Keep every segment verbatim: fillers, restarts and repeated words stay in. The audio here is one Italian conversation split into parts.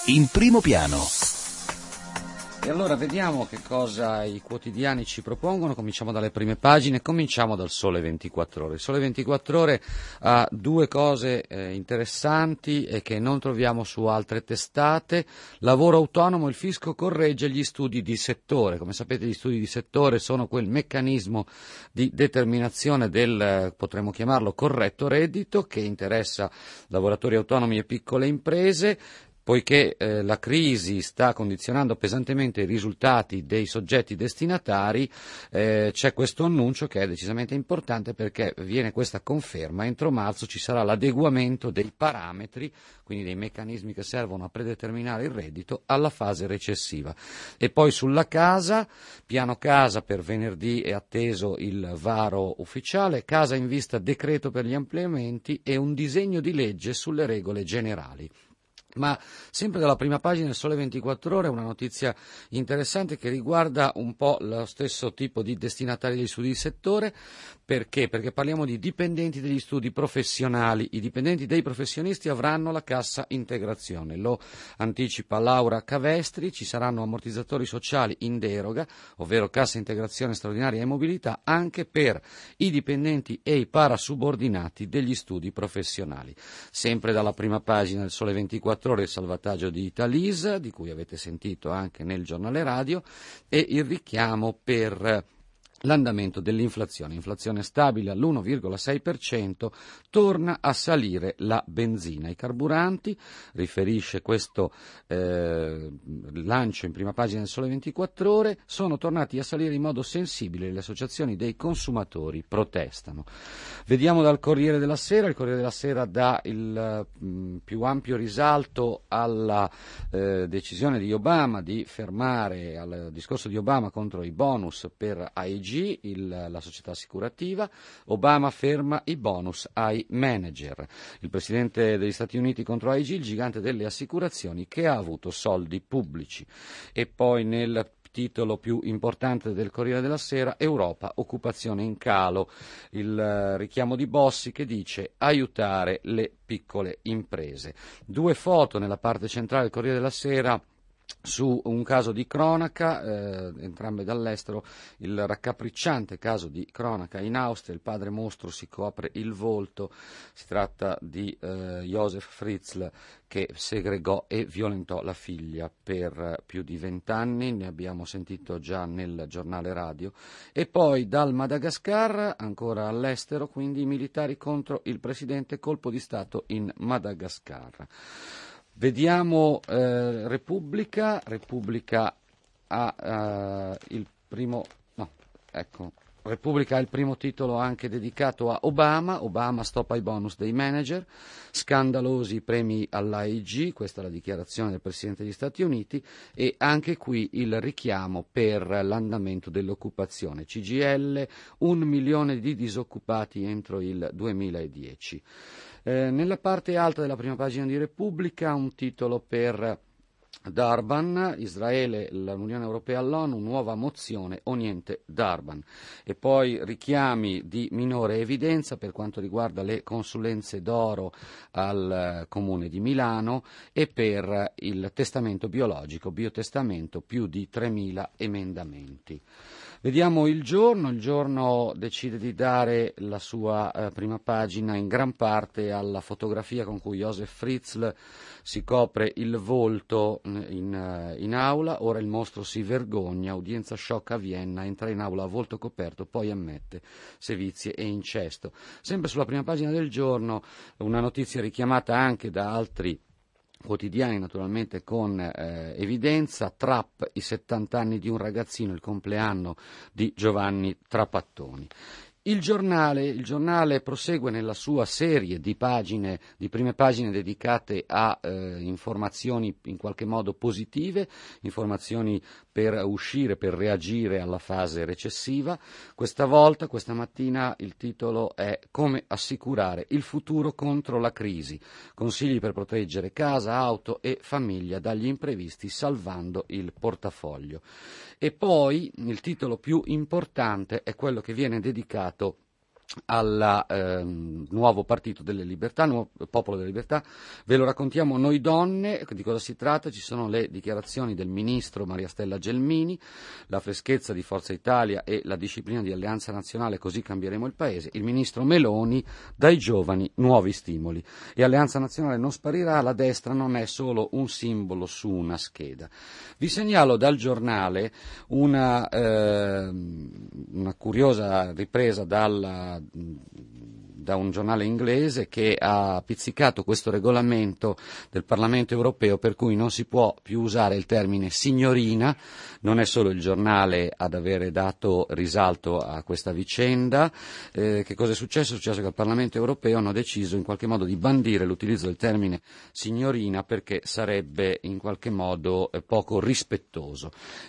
In primo piano. E allora vediamo che cosa i quotidiani ci propongono. Cominciamo dalle prime pagine, cominciamo dal Sole ventiquattro Ore. Il Sole ventiquattro Ore ha due cose eh, interessanti e che non troviamo su altre testate. Lavoro autonomo, il fisco corregge gli studi di settore. Come sapete, gli studi di settore sono quel meccanismo di determinazione del, potremmo chiamarlo, corretto reddito, che interessa lavoratori autonomi e piccole imprese. Poiché eh, la crisi sta condizionando pesantemente i risultati dei soggetti destinatari, eh, c'è questo annuncio che è decisamente importante, perché viene questa conferma: entro marzo ci sarà l'adeguamento dei parametri, quindi dei meccanismi che servono a predeterminare il reddito, alla fase recessiva. E poi sulla casa, piano casa per venerdì è atteso il varo ufficiale, casa in vista decreto per gli ampliamenti e un disegno di legge sulle regole generali. Ma sempre dalla prima pagina del Sole ventiquattro Ore una notizia interessante che riguarda un po' lo stesso tipo di destinatari degli studi di settore. Perché? Perché parliamo di dipendenti degli studi professionali. I dipendenti dei professionisti avranno la cassa integrazione, lo anticipa Laura Cavestri. Ci saranno ammortizzatori sociali in deroga, ovvero cassa integrazione straordinaria e mobilità, anche per i dipendenti e i parasubordinati degli studi professionali. Sempre dalla prima pagina del Sole ventiquattro Ore il salvataggio di Italisa, di cui avete sentito anche nel giornale radio, e il richiamo per l'andamento dell'inflazione. Inflazione stabile all'uno virgola sei per cento, torna a salire la benzina. I carburanti, riferisce questo eh, lancio in prima pagina del Sole ventiquattro Ore, sono tornati a salire in modo sensibile. Le associazioni dei consumatori protestano. Vediamo dal Corriere della Sera. Il Corriere della Sera dà il mh, più ampio risalto alla eh, decisione di Obama di fermare, al discorso di Obama contro i bonus per A I G, Il, la società assicurativa. Obama ferma i bonus ai manager. Il presidente degli Stati Uniti contro A I G, il gigante delle assicurazioni che ha avuto soldi pubblici. E poi nel titolo più importante del Corriere della Sera, Europa, occupazione in calo, il uh, richiamo di Bossi che dice aiutare le piccole imprese. Due foto nella parte centrale del Corriere della Sera su un caso di cronaca, eh, entrambe dall'estero. Il raccapricciante caso di cronaca in Austria: il padre mostro si copre il volto. Si tratta di eh, Josef Fritzl, che segregò e violentò la figlia per più di vent'anni, ne abbiamo sentito già nel giornale radio. E poi dal Madagascar, ancora all'estero, quindi i militari contro il presidente, colpo di Stato in Madagascar. Vediamo eh, Repubblica. Repubblica ha uh, il primo, no, ecco, Repubblica ha il primo titolo anche dedicato a Obama. Obama stoppa i bonus dei manager, scandalosi i premi all'A I G, questa è la dichiarazione del Presidente degli Stati Uniti, e anche qui il richiamo per l'andamento dell'occupazione. C G I L, un milione di disoccupati entro il duemiladieci. Eh, nella parte alta della prima pagina di Repubblica un titolo per Durban, Israele, l'Unione Europea all'ONU, nuova mozione o niente Durban. E poi richiami di minore evidenza per quanto riguarda le consulenze d'oro al Comune di Milano e per il testamento biologico, biotestamento, più di tremila emendamenti. Vediamo il giorno. Il giorno decide di dare la sua eh, prima pagina in gran parte alla fotografia con cui Josef Fritzl si copre il volto in, in aula. Ora il mostro si vergogna, udienza shock a Vienna, entra in aula a volto coperto, poi ammette sevizie e incesto. Sempre sulla prima pagina del giorno una notizia richiamata anche da altri quotidiani, naturalmente con eh, evidenza: Trapp, i settanta anni di un ragazzino, il compleanno di Giovanni Trapattoni. Il giornale, il giornale prosegue nella sua serie di pagine, di prime pagine dedicate a eh, informazioni in qualche modo positive, informazioni per uscire, per reagire alla fase recessiva. Questa volta, questa mattina, il titolo è Come assicurare il futuro contro la crisi. Consigli per proteggere casa, auto e famiglia dagli imprevisti, salvando il portafoglio. E poi il titolo più importante è quello che viene dedicato al eh, nuovo partito delle libertà, nuovo popolo delle libertà. Ve lo raccontiamo noi donne. Di cosa si tratta? Ci sono le dichiarazioni del ministro Maria Stella Gelmini, la freschezza di Forza Italia e la disciplina di Alleanza Nazionale, così cambieremo il paese. Il ministro Meloni: dai giovani nuovi stimoli. E Alleanza Nazionale non sparirà, la destra non è solo un simbolo su una scheda. Vi segnalo dal giornale una, eh, una curiosa ripresa dalla da un giornale inglese che ha pizzicato questo regolamento del Parlamento europeo per cui non si può più usare il termine signorina. Non è solo il giornale ad avere dato risalto a questa vicenda. Eh, che cosa è successo? È successo che al Parlamento europeo hanno deciso in qualche modo di bandire l'utilizzo del termine signorina perché sarebbe in qualche modo eh, poco rispettoso.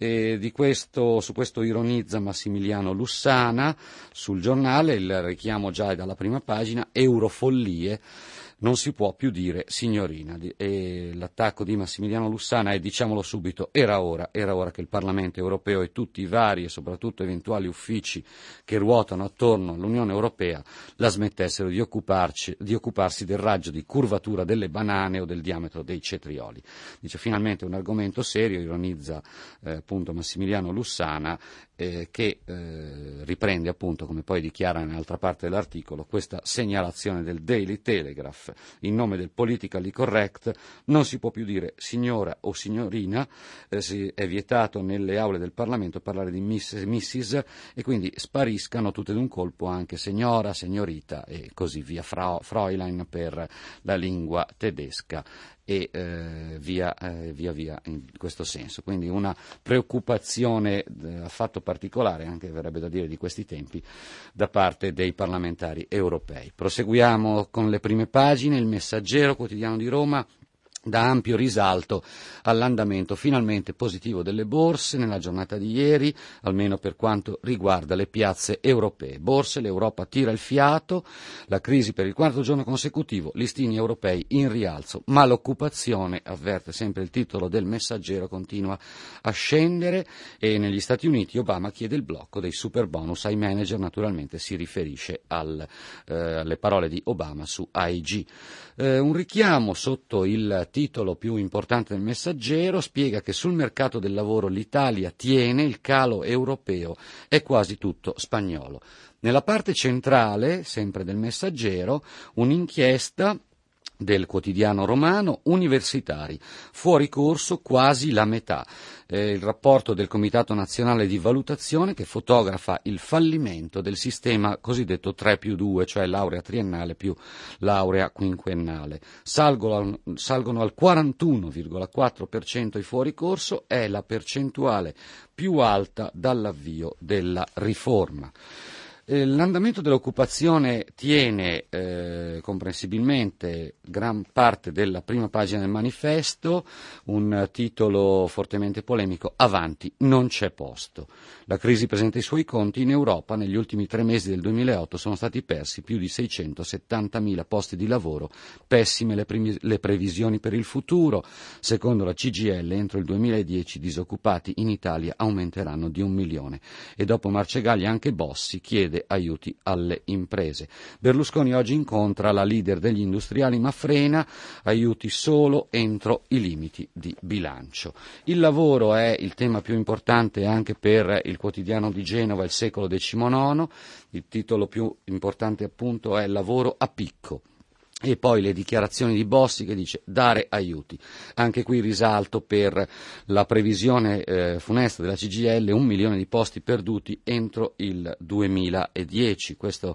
E di questo, su questo ironizza Massimiliano Lussana sul giornale. Il richiamo già è dalla prima pagina: eurofollie, non si può più dire signorina. E l'attacco di Massimiliano Lussana è, diciamolo subito, era ora, era ora che il Parlamento europeo e tutti i vari e soprattutto eventuali uffici che ruotano attorno all'Unione Europea la smettessero di, occuparci, di occuparsi del raggio di curvatura delle banane o del diametro dei cetrioli. Dice finalmente un argomento serio, ironizza eh, appunto Massimiliano Lussana, eh, che eh, riprende appunto, come poi dichiara nell'altra parte dell'articolo, questa segnalazione del Daily Telegraph. In nome del politically correct non si può più dire signora o signorina, eh, si, è vietato nelle aule del Parlamento parlare di miss, missis, e quindi spariscano tutte d'un colpo anche signora, signorita e così via, Frau, Fräulein per la lingua tedesca e eh, via, eh, via via in questo senso. Quindi una preoccupazione eh, affatto particolare, anche verrebbe da dire di questi tempi, da parte dei parlamentari europei. Proseguiamo con le prime pagine. Il Messaggero, quotidiano di Roma, dà ampio risalto all'andamento finalmente positivo delle borse nella giornata di ieri, almeno per quanto riguarda le piazze europee. Borse, l'Europa tira il fiato, la crisi per il quarto giorno consecutivo, listini europei in rialzo, ma l'occupazione, avverte sempre il titolo del Messaggero, continua a scendere e negli Stati Uniti Obama chiede il blocco dei super bonus ai manager. Naturalmente si riferisce al, eh, alle parole di Obama su A I G. Eh, un richiamo sotto il titolo più importante del Messaggero spiega che sul mercato del lavoro l'Italia tiene, il calo europeo è quasi tutto spagnolo. Nella parte centrale, sempre del Messaggero, un'inchiesta del quotidiano romano: universitari, fuori corso quasi la metà. Eh, il rapporto del Comitato Nazionale di Valutazione che fotografa il fallimento del sistema cosiddetto tre più due, cioè laurea triennale più laurea quinquennale. Salgono, salgono al quarantuno virgola quattro per cento i fuori corso, è la percentuale più alta dall'avvio della riforma. L'andamento dell'occupazione tiene eh, comprensibilmente gran parte della prima pagina del Manifesto, un titolo fortemente polemico: avanti, non c'è posto. La crisi presenta i suoi conti. In Europa negli ultimi tre mesi del duemilaotto sono stati persi più di seicentosettantamila posti di lavoro, pessime le, primi, le previsioni per il futuro. Secondo la C G I L entro il duemiladieci i disoccupati in Italia aumenteranno di un milione. E dopo Marcegaglia anche Bossi chiede aiuti alle imprese. Berlusconi oggi incontra la leader degli industriali ma frena, aiuti solo entro i limiti di bilancio. Il lavoro è il tema più importante anche per il quotidiano di Genova, Il Secolo diciannove. Il titolo più importante appunto è lavoro a picco. E poi le dichiarazioni di Bossi che dice dare aiuti. Anche qui risalto per la previsione eh, funesta della C G I L, un milione di posti perduti entro il duemiladieci. Questo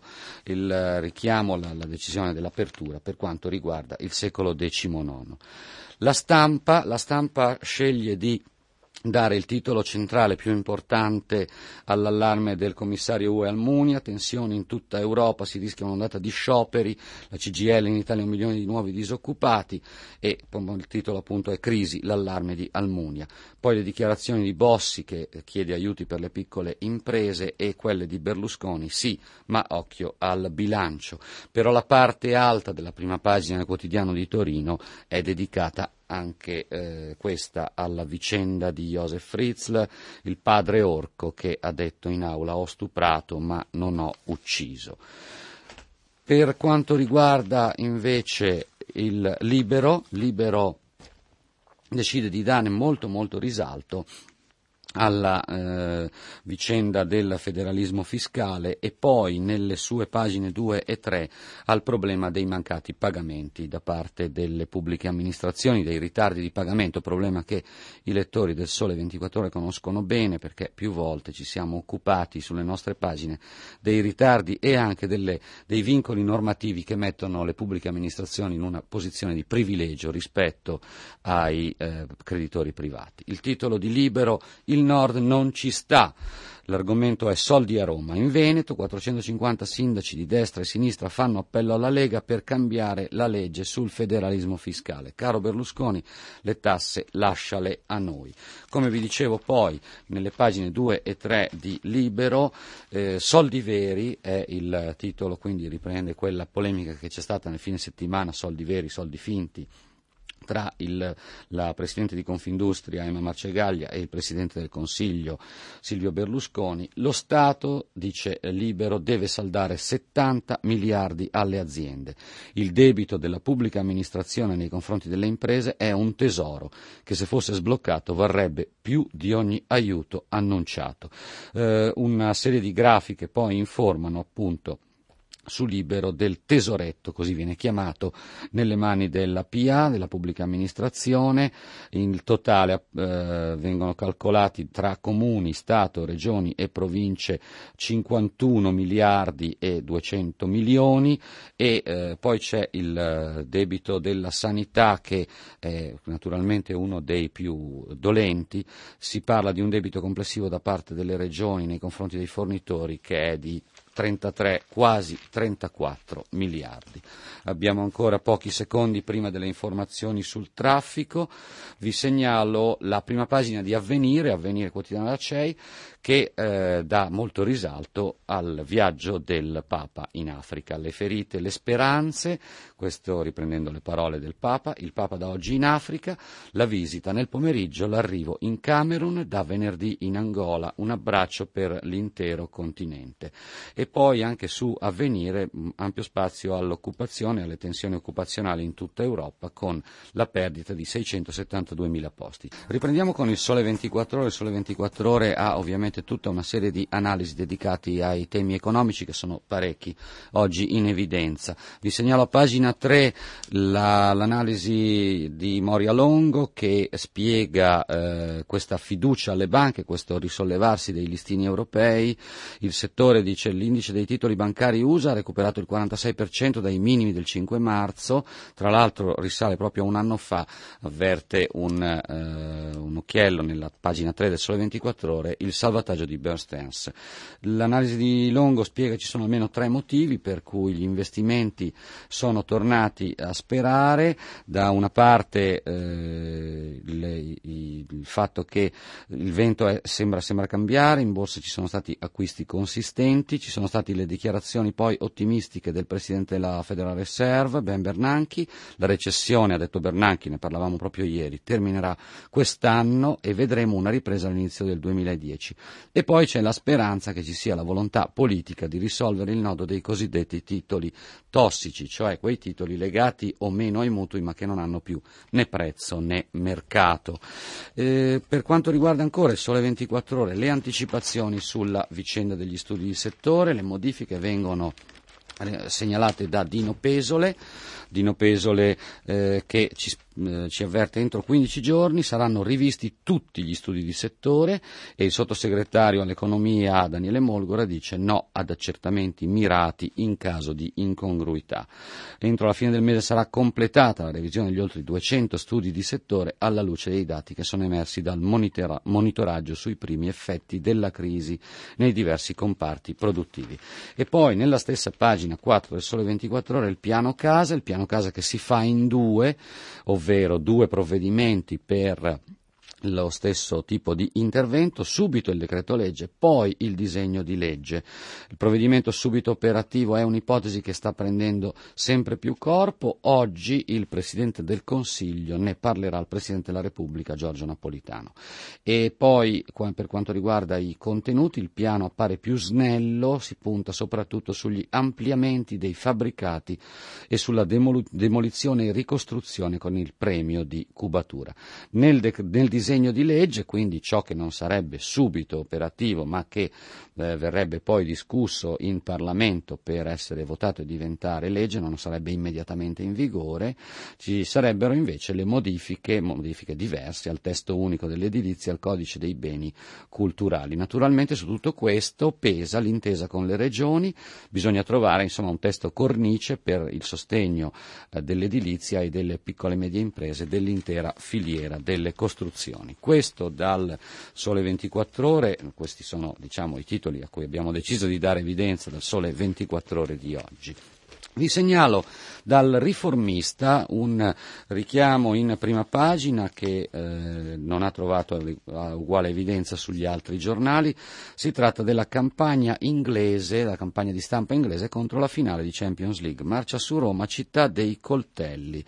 il richiamo, la, la decisione dell'apertura per quanto riguarda il Secolo diciannove. La stampa, la stampa sceglie di dare il titolo centrale più importante all'allarme del commissario U E Almunia: tensioni in tutta Europa, si rischia un'ondata di scioperi, la C G I L in Italia un milione di nuovi disoccupati, e il titolo appunto è crisi, l'allarme di Almunia. Poi le dichiarazioni di Bossi che chiede aiuti per le piccole imprese e quelle di Berlusconi: sì, ma occhio al bilancio. Però la parte alta della prima pagina del quotidiano di Torino è dedicata anche eh, questa alla vicenda di Josef Fritzl, il padre orco che ha detto in aula: ho stuprato ma non ho ucciso. Per quanto riguarda invece il Libero, Libero decide di dare molto molto risalto alla eh, vicenda del federalismo fiscale e poi nelle sue pagine due e tre al problema dei mancati pagamenti da parte delle pubbliche amministrazioni, dei ritardi di pagamento, problema che i lettori del Sole ventiquattro Ore conoscono bene perché più volte ci siamo occupati sulle nostre pagine dei ritardi e anche delle, dei vincoli normativi che mettono le pubbliche amministrazioni in una posizione di privilegio rispetto ai eh, creditori privati. Il titolo di Libero: il Nord non ci sta. L'argomento è soldi a Roma. In Veneto quattrocentocinquanta sindaci di destra e sinistra fanno appello alla Lega per cambiare la legge sul federalismo fiscale. Caro Berlusconi, le tasse lasciale a noi. Come vi dicevo poi nelle pagine due e tre di Libero, eh, soldi veri è il titolo, quindi riprende quella polemica che c'è stata nel fine settimana, soldi veri, soldi finti, tra il, la Presidente di Confindustria Emma Marcegaglia e il Presidente del Consiglio Silvio Berlusconi. Lo Stato, dice Libero, deve saldare settanta miliardi alle aziende. Il debito della pubblica amministrazione nei confronti delle imprese è un tesoro che, se fosse sbloccato, varrebbe più di ogni aiuto annunciato. Eh, una serie di grafiche poi informano appunto su Libero del tesoretto, così viene chiamato, nelle mani della P A, della pubblica amministrazione. In totale eh, vengono calcolati tra comuni, Stato, regioni e province cinquantuno miliardi e duecento milioni e eh, poi c'è il debito della sanità che è naturalmente uno dei più dolenti. Si parla di un debito complessivo da parte delle regioni nei confronti dei fornitori che è di trentatré, quasi trentaquattro miliardi. Abbiamo ancora pochi secondi prima delle informazioni sul traffico. Vi segnalo la prima pagina di Avvenire, Avvenire quotidiano della C E I, che eh, dà molto risalto al viaggio del Papa in Africa. Le ferite, le speranze, questo riprendendo le parole del Papa. Il Papa da oggi in Africa, la visita nel pomeriggio, l'arrivo in Camerun, da venerdì in Angola, un abbraccio per l'intero continente. E poi anche su Avvenire ampio spazio all'occupazione e alle tensioni occupazionali in tutta Europa, con la perdita di seicentosettantaduemila posti. Riprendiamo con il Sole ventiquattro Ore. Il Sole ventiquattro Ore ha ovviamente tutta una serie di analisi dedicati ai temi economici, che sono parecchi oggi in evidenza. Vi segnalo a pagina tre la, l'analisi di Moria Longo, che spiega eh, questa fiducia alle banche, questo risollevarsi dei listini europei. Il settore dice: l'indice dei titoli bancari U S A ha recuperato il quarantasei per cento dai minimi del cinque marzo, tra l'altro risale proprio a un anno fa, avverte un, eh, un occhiello nella pagina tre del Sole ventiquattro Ore, il salvataggio di Bear Stearns. L'analisi di Longo spiega che ci sono almeno tre motivi per cui gli investimenti sono tornati a sperare. Da una parte eh, le, i, il fatto che il vento è, sembra, sembra cambiare, in borsa ci sono stati acquisti consistenti, ci sono state le dichiarazioni poi ottimistiche del Presidente della Federal Reserve, Ben Bernanke. La recessione, ha detto Bernanke, ne parlavamo proprio ieri, terminerà quest'anno e vedremo una ripresa all'inizio del duemiladieci. E poi c'è la speranza che ci sia la volontà politica di risolvere il nodo dei cosiddetti titoli tossici, cioè quei titoli legati o meno ai mutui ma che non hanno più né prezzo né mercato. Eh, per quanto riguarda ancora il Sole ventiquattro Ore, le anticipazioni sulla vicenda degli studi di settore, le modifiche vengono segnalate da Dino Pesole, Dino Pesole eh, che ci, eh, ci avverte: entro quindici giorni saranno rivisti tutti gli studi di settore, e il sottosegretario all'economia Daniele Molgora dice no ad accertamenti mirati in caso di incongruità. Entro la fine del mese sarà completata la revisione degli oltre duecento studi di settore alla luce dei dati che sono emersi dal monitora- monitoraggio sui primi effetti della crisi nei diversi comparti produttivi. E poi nella stessa pagina quattro del Sole ventiquattro Ore il piano casa, il piano casa che si fa in due, ovvero due provvedimenti per lo stesso tipo di intervento, subito il decreto legge, poi il disegno di legge. Il provvedimento subito operativo è un'ipotesi che sta prendendo sempre più corpo. Oggi il Presidente del Consiglio ne parlerà al Presidente della Repubblica, Giorgio Napolitano. E poi, per quanto riguarda i contenuti, il piano appare più snello, si punta soprattutto sugli ampliamenti dei fabbricati e sulla demol- demolizione e ricostruzione con il premio di cubatura. Nel, de- nel disegno di legge, quindi ciò che non sarebbe subito operativo ma che eh, verrebbe poi discusso in Parlamento per essere votato e diventare legge, non sarebbe immediatamente in vigore, ci sarebbero invece le modifiche, modifiche diverse al testo unico dell'edilizia, al codice dei beni culturali. Naturalmente su tutto questo pesa l'intesa con le regioni, bisogna trovare insomma un testo cornice per il sostegno eh, dell'edilizia e delle piccole e medie imprese, dell'intera filiera delle costruzioni. Questo dal Sole ventiquattro Ore, questi sono diciamo i titoli a cui abbiamo deciso di dare evidenza dal Sole ventiquattro Ore di oggi. Vi segnalo dal Riformista un richiamo in prima pagina che eh, non ha trovato uguale evidenza sugli altri giornali. Si tratta della campagna inglese, la campagna di stampa inglese contro la finale di Champions League. Marcia su Roma, città dei coltelli.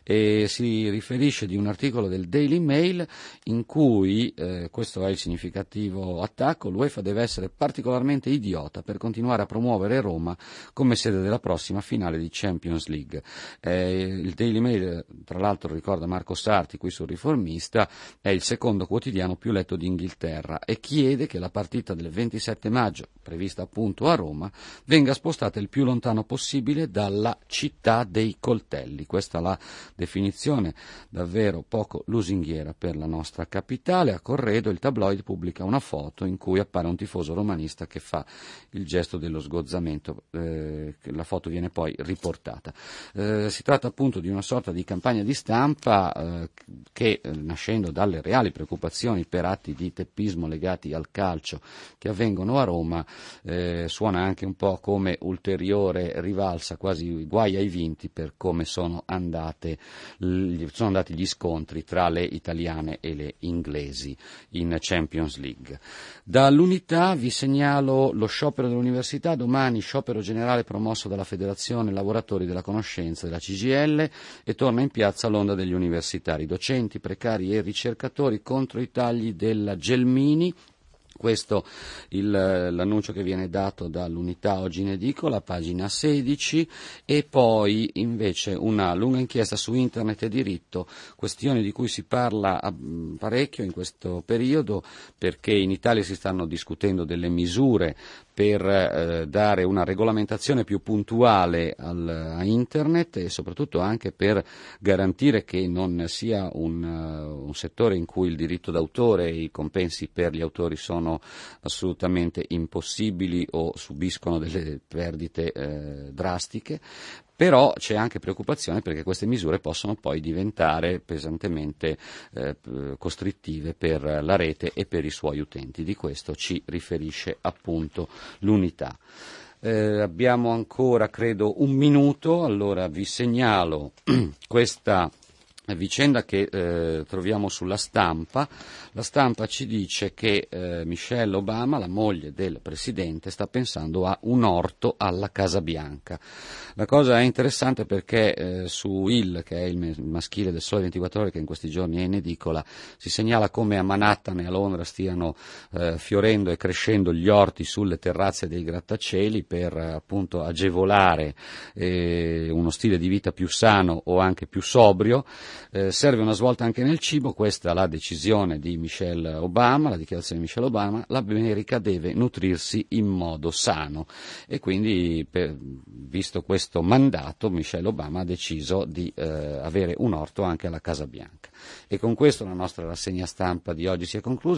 E si riferisce di un articolo del Daily Mail in cui, eh, questo è il significativo attacco, l'UEFA deve essere particolarmente idiota per continuare a promuovere Roma come sede della prossima finale finale di Champions League. Eh, il Daily Mail, tra l'altro ricorda Marco Sarti qui sul Riformista, è il secondo quotidiano più letto d'Inghilterra e chiede che la partita del ventisette maggio, prevista appunto a Roma, venga spostata il più lontano possibile dalla città dei coltelli. Questa è la definizione davvero poco lusinghiera per la nostra capitale. A Corredo il tabloid pubblica una foto in cui appare un tifoso romanista che fa il gesto dello sgozzamento. Eh, la foto viene poi riportata. Eh, si tratta appunto di una sorta di campagna di stampa eh, che, eh, nascendo dalle reali preoccupazioni per atti di teppismo legati al calcio che avvengono a Roma, eh, suona anche un po' come ulteriore rivalsa, quasi guai ai vinti per come sono andate gli, sono andati gli scontri tra le italiane e le inglesi in Champions League. Dall'Unità vi segnalo lo sciopero dell'università, domani sciopero generale promosso dalla Federazione Lavoratori della Conoscenza della C G I L e torna in piazza l'onda degli universitari, docenti, precari e ricercatori contro i tagli della Gelmini. Questo il, l'annuncio che viene dato dall'Unità oggi in edicola, pagina sedici, e poi invece una lunga inchiesta su internet e diritto, questione di cui si parla parecchio in questo periodo perché in Italia si stanno discutendo delle misure per eh, dare una regolamentazione più puntuale al, a internet e soprattutto anche per garantire che non sia un, uh, un settore in cui il diritto d'autore e i compensi per gli autori sono assolutamente impossibili o subiscono delle perdite eh, drastiche. Però c'è anche preoccupazione perché queste misure possono poi diventare pesantemente eh, costrittive per la rete e per i suoi utenti. Di questo ci riferisce appunto l'Unità. Eh, abbiamo ancora, credo, un minuto, allora vi segnalo questa vicenda che eh, troviamo sulla Stampa. La Stampa ci dice che eh, Michelle Obama, la moglie del presidente, sta pensando a un orto alla Casa Bianca. La cosa è interessante perché eh, su Il, che è il maschile del Sole ventiquattro Ore, che in questi giorni è in edicola, si segnala come a Manhattan e a Londra stiano eh, fiorendo e crescendo gli orti sulle terrazze dei grattacieli per eh, appunto agevolare eh, uno stile di vita più sano o anche più sobrio. Eh, serve una svolta anche nel cibo, questa è la decisione di Michelle Obama, la dichiarazione di Michelle Obama: l'America deve nutrirsi in modo sano e quindi, per, visto questo mandato, Michelle Obama ha deciso di eh, avere un orto anche alla Casa Bianca. E con questo la nostra rassegna stampa di oggi si è conclusa.